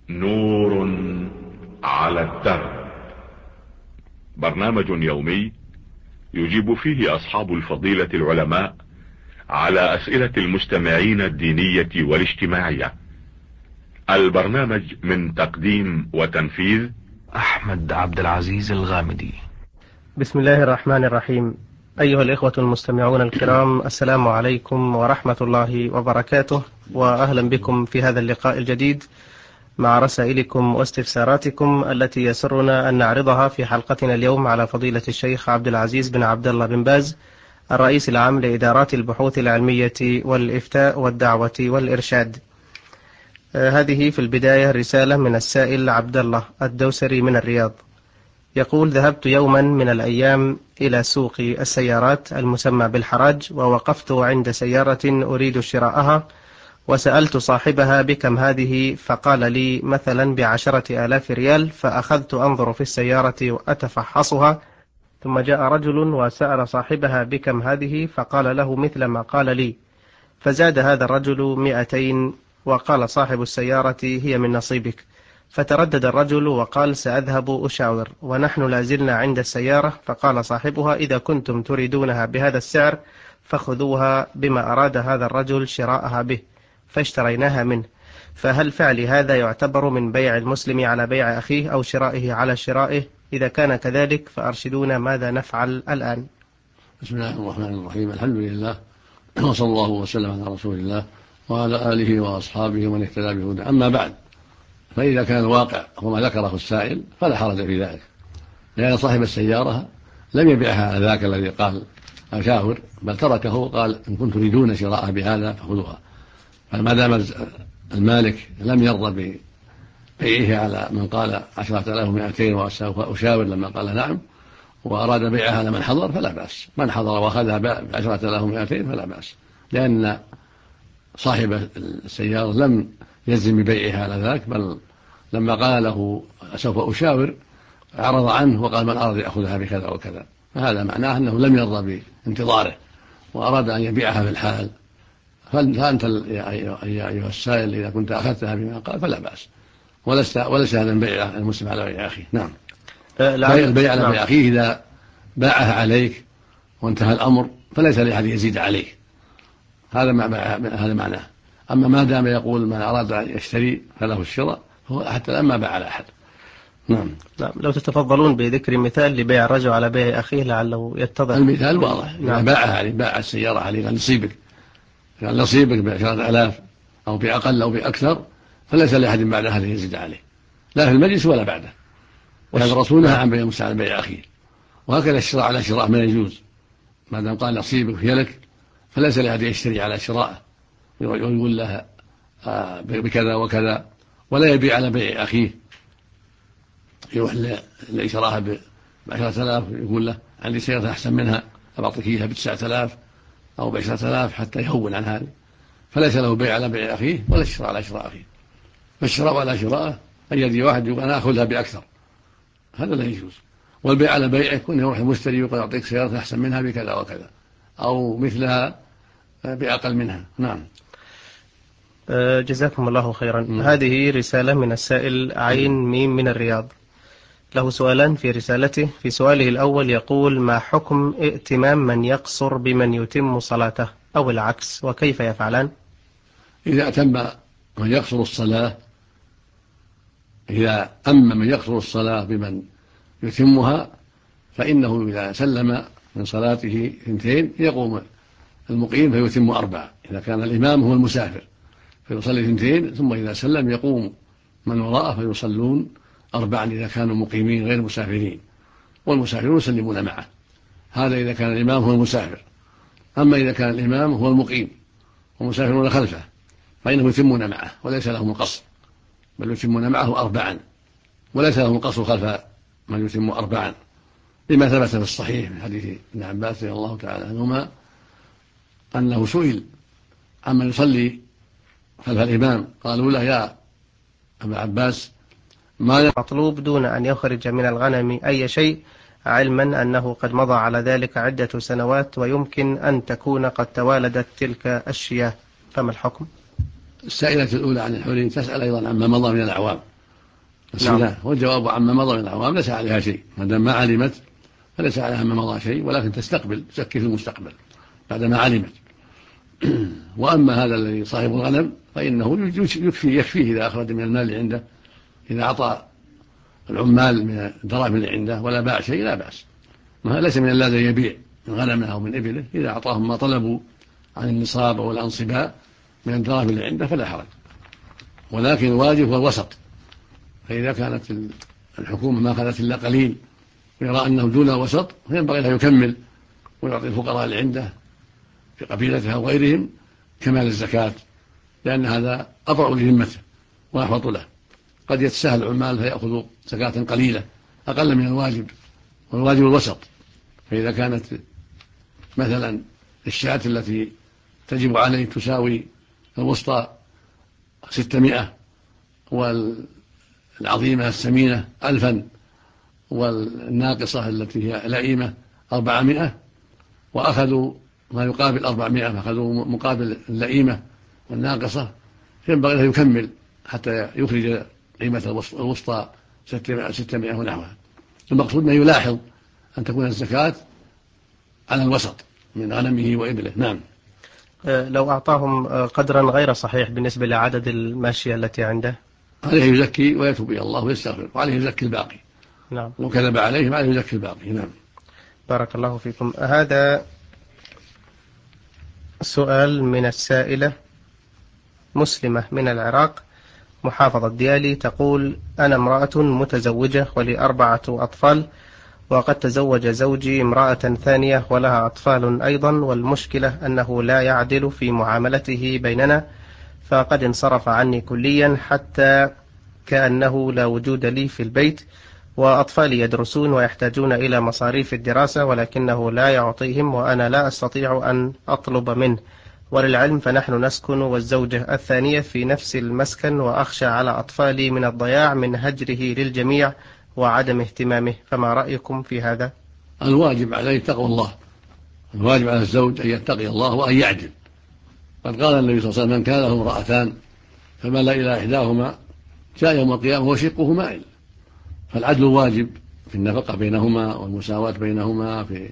نور على الدرب. برنامج يومي يجيب فيه أصحاب الفضيلة العلماء على أسئلة المستمعين الدينية والاجتماعية. البرنامج من تقديم وتنفيذ أحمد عبد العزيز الغامدي. بسم الله الرحمن الرحيم. أيها الإخوة المستمعون الكرام، السلام عليكم ورحمة الله وبركاته، وأهلا بكم في هذا اللقاء الجديد مع رسائلكم واستفساراتكم التي يسرنا أن نعرضها في حلقتنا اليوم على فضيلة الشيخ عبد العزيز بن عبد الله بن باز، الرئيس العام لإدارات البحوث العلمية والإفتاء والدعوة والإرشاد. هذه في البداية رسالة من السائل عبد الله الدوسري من الرياض، يقول: ذهبت يوما من الأيام إلى سوق السيارات المسمى بالحراج، ووقفت عند سيارة أريد شراءها، وسألت صاحبها بكم هذه، فقال لي مثلا ب10,000 ريال. فأخذت أنظر في السيارة وأتفحصها، ثم جاء رجل وسأل صاحبها بكم هذه، فقال له مثل ما قال لي، فزاد هذا الرجل 200، وقال صاحب السيارة هي من نصيبك. فتردد الرجل وقال سأذهب أشاور، ونحن لازلنا عند السيارة، فقال صاحبها إذا كنتم تريدونها بهذا السعر فخذوها بما أراد هذا الرجل شراءها به، فاشتريناها منه. فهل فعل هذا يعتبر من بيع المسلم على بيع أخيه أو شرائه على شرائه؟ إذا كان كذلك فأرشدونا ماذا نفعل الآن. بسم الله الرحمن الرحيم. الحمد لله، وصلى الله وسلم على رسول الله وعلى آله وأصحابه ومن اهتدى بهداه. أما بعد، فإذا كان الواقع هو ما ذكره السائل فلا حرج في ذلك، لأن صاحب السيارة لم يبيعها على ذاك الذي قال أشاور، بل تركه وقال إن كنتم تريدون شراءها بهذا فخذوها. فما دام المالك لم يرضى ببيعه على من قال 10,200 وسوف أشاور لما قال نعم، وأراد بيعها على من حضر فلا بأس. من حضر وأخذها ب10,200 فلا بأس، لأن صاحب السيارة لم يلزم ببيعها على ذاك، بل لما قال له سوف أشاور عرض عنه وقال من أراد يأخذها بكذا وكذا، فهذا معناه أنه لم يرضى بانتظاره وأراد أن يبيعها في الحال. فأنت يا أيها السائل إذا كنت أخذتها بما قال فلا بأس، وليس هذا البيع المسلم على بيع أخيه. نعم، البيع على بيع أخيه إذا باعها عليك وانتهى الأمر فليس لأحد يزيد عليه، هذا معناه. أما ما دام يقول من أراد أن يشتري فله الشراء، هو حتى الآن ما باع على أحد. نعم. لو تتفضلون بذكر مثال لبيع الرجل على بيع أخيه لعله يتضح. المثال واضح. إذا باعها عليه، باع السيارة عليه قال نصيبك ب10,000 أو بأقل أو بأكثر، فليس لأحد بعد هذا يزيد عليه، لا في المجلس ولا بعده. وهذا الرسول نهى عن بيع المسلم على بيع أخيه. وهكذا الشراء على شراء ما يجوز، ما دام قال نصيبك في يدك فليس لأحد يشتري على شراءه ويقول لها بكذا وكذا، ولا يبيع على بيع أخيه، يروح لشراها ب10,000 يقول له عندي سيارة أحسن منها أعطيك إياها ب9,000 أو ب10,000 حتى يهون عن هذه، فليس له بيع على بيع أخيه ولا الشراء على شراء أخيه. فالشراء على شراءه أن يجي واحد يقول أنا أخذها بأكثر، هذا لا يجوز. والبيع على بيعه يكون يروح المشتري يقول أعطيك سيارة أحسن منها بكذا وكذا أو مثلها بأقل منها. نعم. جزاكم الله خيرا. هذه رسالة من السائل عين ميم من الرياض، له سؤالان في رسالته. في سؤاله الأول يقول: ما حكم ائتمام من يقصر بمن يتم صلاته أو العكس، وكيف يفعلان؟ إذا أتم من يقصر الصلاة، إذا أما من يقصر الصلاة بمن يتمها، فإنه إذا سلم من صلاته 2 يقوم المقيم فيتم 4. إذا كان الإمام هو المسافر فيصلي 2، ثم إذا سلم يقوم من وراءه فيصلون 4 إذا كانوا مقيمين غير مسافرين، والمسافرون يسلمون معه. هذا إذا كان الإمام هو المسافر. أما إذا كان الإمام هو المقيم والمسافرون خلفه فإنهم يتمون معه وليس لهم القصر، بل يتمون معه 4، وليس لهم القصر خلف من يتم 4، لما ثبت في الصحيح من حديث ابن عباس رضي الله تعالى عنهما أنه سئل عمن يصلي خلف الإمام، قالوا له يا أبا عباس ما مطلوب دون أن يخرج من الغنم أي شيء، علما أنه قد مضى على ذلك عدة سنوات ويمكن أن تكون قد توالدت تلك الشياه، فما الحكم؟ السائلة الأولى عن الحلي تسأل أيضا عما مضى من الأعوام، نعم. والجواب عما مضى من العوام ليس عليها شيء، ما دام ما علمت فليس عليها ما مضى شيء، ولكن تستقبل تزكي في المستقبل بعد ما علمت. وأما هذا الذي صاحب الغنم فإنه يكفيه إذا أخرج من المال اللي عنده، إذا أعطى العمال من الدراهم اللي عنده ولا باع شيء لا بأس. ليس من اللازم يبيع من غنمه أو من إبله، إذا أعطاهم ما طلبوا عن النصاب أو الأنصباء من الدراهم اللي عنده فلا حرج. ولكن الواجب هو الوسط، فإذا كانت الحكومة ما أخذت إلا قليل ويرى أنه دون الوسط فينبغي له يكمل ويعطي الفقراء اللي عنده في قبيلتها وغيرهم كمال الزكاة، لأن هذا أبرأ لذمته وأحوط له. قد يتساهل العمال فيأخذوا زكاة قليلة أقل من الواجب، والواجب الوسط. فإذا كانت مثلا الشاة التي تجب عليه تساوي الوسطى 600 والعظيمة السمينة 1000 والناقصة التي هي لئيمة 400، وأخذوا ما يقابل 400 فأخذوا مقابل اللئيمة والناقصة، فينبغي له يكمل حتى يخرج قيمة الوسطى 600 ونحوها. المقصود أنه يلاحظ أن تكون الزكاة على الوسط من غنمه وإبله. نعم. لو أعطاهم قدرا غير صحيح بالنسبة لعدد الماشية التي عنده عليه يزكي ويتوب إلى الله ويستغفر، وعليه يزكي الباقي. نعم. وكذب عليه عليه يزكي الباقي. نعم. بارك الله فيكم. هذا سؤال من السائلة مسلمة من العراق محافظة ديالي، تقول: أنا امرأة متزوجة ولي 4 أطفال، وقد تزوج زوجي امرأة ثانية ولها أطفال أيضا، والمشكلة أنه لا يعدل في معاملته بيننا، فقد انصرف عني كليا حتى كأنه لا وجود لي في البيت، وأطفالي يدرسون ويحتاجون إلى مصاريف الدراسة ولكنه لا يعطيهم، وأنا لا أستطيع أن أطلب منه. وللعلم فنحن نسكن والزوجة الثانية في نفس المسكن، وأخشى على أطفالي من الضياع من هجره للجميع وعدم اهتمامه، فما رأيكم في هذا؟ الواجب عليه تقوى الله، الواجب على الزوج أن يتقي الله وأن يعدل. قد قال النبي صلى الله عليه وسلم: من كان له امرأتان فمال إلى إحداهما جاء يوم القيامة وشقه مائل. فالعدل واجب في النفقة بينهما والمساواة بينهما في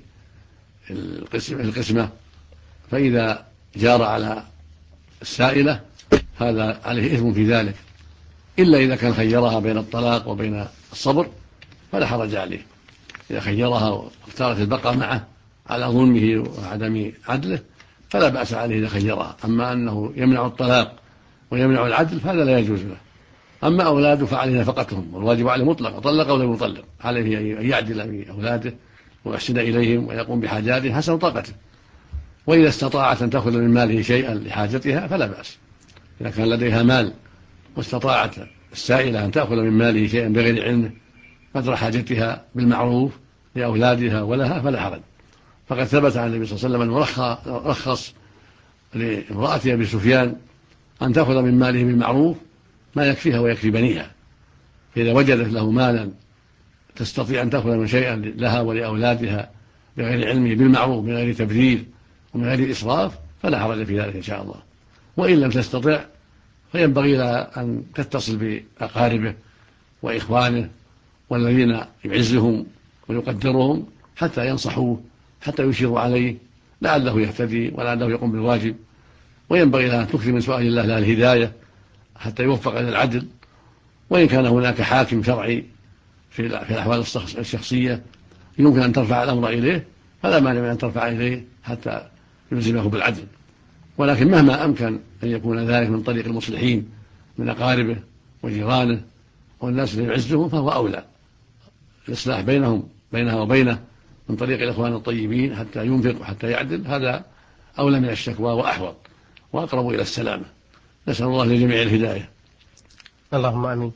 القسمة. فإذا جار على السائلة هذا عليه إثم في ذلك، إلا إذا كان خيرها بين الطلاق وبين الصبر فلا حرج عليه. إذا خيرها واختارت البقاء معه على ظلمه وعدم عدله فلا بأس عليه إذا خيرها. أما أنه يمنع الطلاق ويمنع العدل فهذا لا يجوز له. أما أولاده فعليه نفقتهم، والواجب عليه مطلق، طلق أو لم يطلق عليه أن يعدل في أولاده ويحسن إليهم ويقوم بحاجاتهم حسب طاقته. وإذا استطاعت أن تأخذ من ماله شيئا لحاجتها فلا بأس. إذا كان لديها مال واستطاعت السائلة أن تأخذ من ماله شيئا بغير علمه قدر حاجتها بالمعروف لأولادها ولها فلا حرج. فقد ثبت عن النبي صلى الله عليه وسلم أنه رخص لامرأة أبي سفيان أن تأخذ من ماله بالمعروف ما يكفيها ويكفي بنيها. فإذا وجدت له مالا تستطيع أن تأخذ من شيئا لها ولأولادها بغير علمه بالمعروف من غير تبذير ومن غير إسراف فلا حرج في ذلك إن شاء الله. وإن لم تستطع فينبغي لها أن تتصل بأقاربه وإخوانه والذين يعزهم ويقدرهم حتى ينصحوه، حتى يشيروا عليه لعله يهتدي ولعله يقوم بالواجب. وينبغي لها أن تكثر من سؤال الله لها الهداية حتى يوفق إلى العدل. وإن كان هناك حاكم شرعي في الأحوال الشخصية يمكن أن ترفع الأمر إليه فلا مانع من أن ترفع إليه حتى يلزمه بالعدل. ولكن مهما أمكن أن يكون ذلك من طريق المصلحين من أقاربه وجيرانه والناس اللي يعزهم فهو أولى. الإصلاح بينها وبينه من طريق الإخوان الطيبين حتى ينفق وحتى يعدل، هذا أولى من الشكوى وأحوط وأقرب إلى السلامة. نسأل الله لجميع الهداية. اللهم آمين.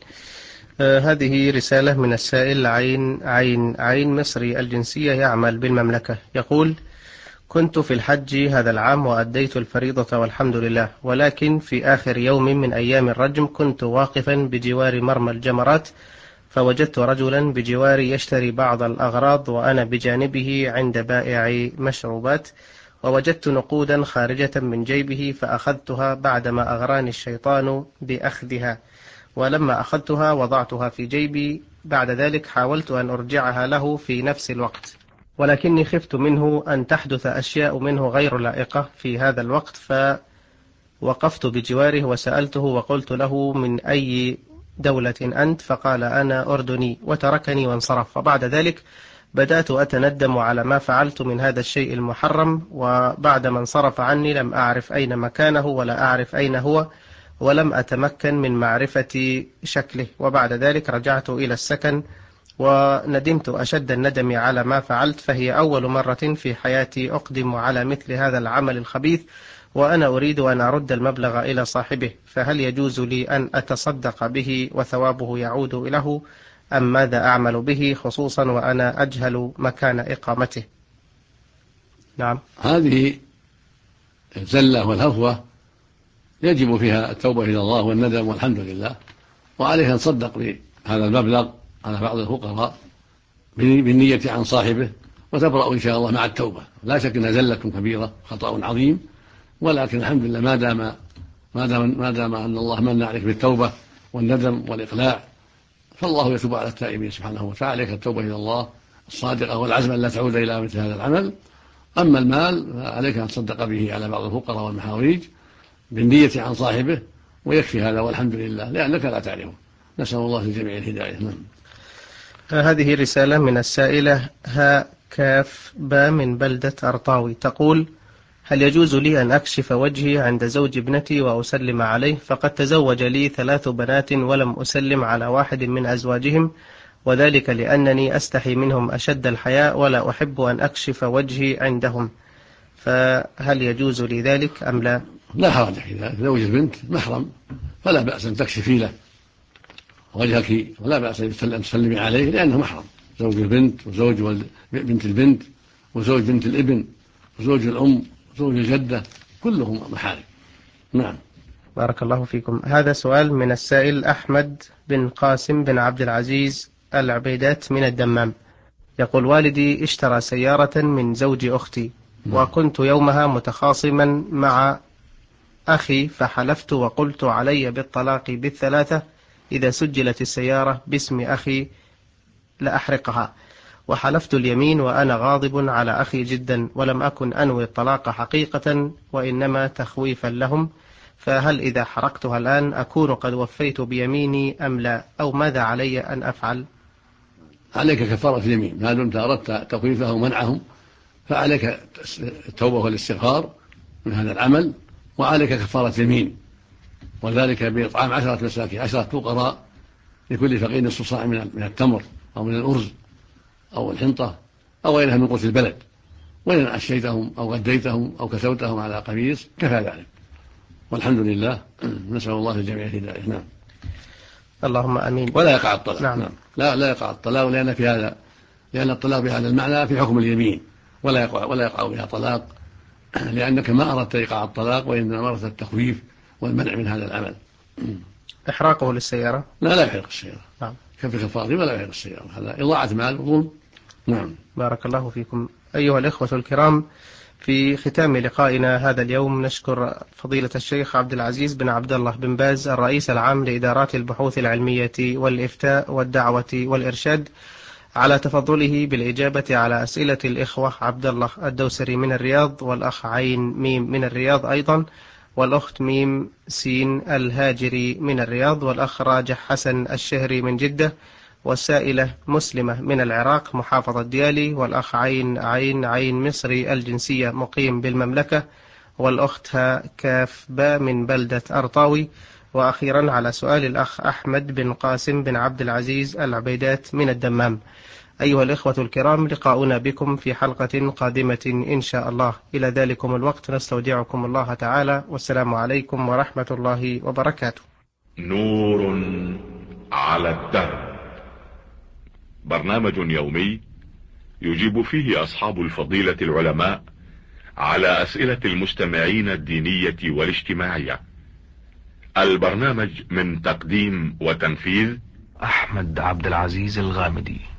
هذه رسالة من السائل عين مصري الجنسية يعمل بالمملكة، يقول: كنت في الحج هذا العام وأديت الفريضة والحمد لله، ولكن في آخر يوم من أيام الرجم كنت واقفا بجوار مرمى الجمرات، فوجدت رجلا بجواري يشتري بعض الأغراض وأنا بجانبه عند بائع مشروبات، ووجدت نقودا خارجة من جيبه فأخذتها بعدما أغراني الشيطان بأخذها، ولما أخذتها وضعتها في جيبي. بعد ذلك حاولت أن أرجعها له في نفس الوقت، ولكني خفت منه أن تحدث أشياء منه غير لائقة في هذا الوقت، فوقفت بجواره وسألته وقلت له: من أي دولة أنت؟ فقال: أنا أردني، وتركني وانصرف. وبعد ذلك بدأت أتندم على ما فعلت من هذا الشيء المحرم، وبعد ما انصرف عني لم أعرف أين مكانه ولا أعرف أين هو، ولم أتمكن من معرفة شكله. وبعد ذلك رجعت إلى السكن وندمت أشد الندم على ما فعلت، فهي أول مرة في حياتي أقدم على مثل هذا العمل الخبيث، وأنا أريد أن أرد المبلغ إلى صاحبه، فهل يجوز لي أن أتصدق به وثوابه يعود له، أم ماذا أعمل به، خصوصا وأنا أجهل مكان إقامته؟ نعم. هذه الزلة والهفوة يجب فيها التوبة إلى الله والندم والحمد لله، وعليه أن تصدق بهذا المبلغ على بعض الفقراء بالنية عن صاحبه، وتبرأ إن شاء الله مع التوبة. لا شك أنها زلة كبيرة، خطأ عظيم، ولكن الحمد لله ما دام أن الله من عليك بالتوبة والندم والإقلاع، فالله يتوب على التائبين سبحانه وتعالى. عليك التوبة إلى الله الصادقة والعزم أن لا تعود إلى مثل هذا العمل. أما المال فعليك أن تصدق به على بعض الفقراء والمحاويج بالنية عن صاحبه، ويكفي هذا والحمد لله، لأنك لا تعرفه. نسأل الله للجميع الهداية. هذه رسالة من السائلة ها كاف با من بلدة أرطاوي، تقول: هل يجوز لي أن أكشف وجهي عند زوج ابنتي وأسلم عليه؟ فقد تزوج لي 3 بنات ولم أسلم على واحد من أزواجهم، وذلك لأنني أستحي منهم أشد الحياء ولا أحب أن أكشف وجهي عندهم، فهل يجوز لي ذلك أم لا؟ لا حرج في ذلك، زوج البنت محرم فلا بأس أن تكشفي له وجهك، ولا بأس أن تسلمي عليه لأنه محرم. زوج البنت وزوج بنت البنت وزوج بنت الابن وزوج الأم وزوج الجدة كلهم محارم. نعم. بارك الله فيكم. هذا سؤال من السائل أحمد بن قاسم بن عبد العزيز العبيدات من الدمام، يقول: والدي اشترى سيارة من زوج أختي، وكنت يومها متخاصما مع أخي، فحلفت وقلت علي بالطلاق بالثلاثة إذا سجلت السيارة باسم أخي لأحرقها، وحلفت اليمين وأنا غاضب على أخي جدا، ولم أكن أنوي الطلاق حقيقة وإنما تخويفا لهم، فهل إذا حرقتها الآن أكون قد وفيت بيميني أم لا، أو ماذا علي أن أفعل؟ عليك كفارة اليمين، ما دمت أردت تخويفه ومنعهم فعليك التوبة والاستغفار من هذا العمل، وعليك كفارة اليمين، وذلك بإطعام 10 مساكين 10 فقراء لكل فقير نصف صاع من التمر أو من الأرز أو الحنطة أو غيرها من قوت البلد، وإن عشيتهم أو غديتهم أو كسوتهم على قميص كفى ذلك، والحمد لله. نسأل الله للجميع الهداية. نعم. اللهم آمين. ولا يقع الطلاق. نعم. لا يقع الطلاق، لأن الطلاق بهذا المعنى في حكم اليمين، ولا يقع بها طلاق، لأنك ما أردت إيقاع الطلاق، وإنما أردت التخويف والمنع من هذا العمل. إحراقه للسيارة؟ لا يحرق السيارة. نعم. كفي كفارة ولا يحرق السيارة، هذا إضاعة مال وظلم. نعم. بارك الله فيكم. أيها الإخوة الكرام، في ختام لقائنا هذا اليوم نشكر فضيلة الشيخ عبد العزيز بن عبد الله بن باز الرئيس العام لإدارات البحوث العلمية والإفتاء والدعوة والإرشاد على تفضله بالإجابة على أسئلة الإخوة عبد الله الدوسري من الرياض، والأخ عين ميم من الرياض أيضا، والأخت ميم سين الهاجري من الرياض، والأخ راجح حسن الشهري من جدة، والسائلة مسلمة من العراق محافظة ديالي، والأخ عين مصري الجنسية مقيم بالمملكة، والأخت كاف با من بلدة أرطاوي، وأخيرا على سؤال الأخ أحمد بن قاسم بن عبد العزيز العبيدات من الدمام. أيها الإخوة الكرام، لقاؤنا بكم في حلقة قادمة إن شاء الله. إلى ذلكم الوقت نستودعكم الله تعالى، والسلام عليكم ورحمة الله وبركاته. نور على الدرب، برنامج يومي يجيب فيه أصحاب الفضيلة العلماء على أسئلة المستمعين الدينية والاجتماعية. البرنامج من تقديم وتنفيذ أحمد عبد العزيز الغامدي.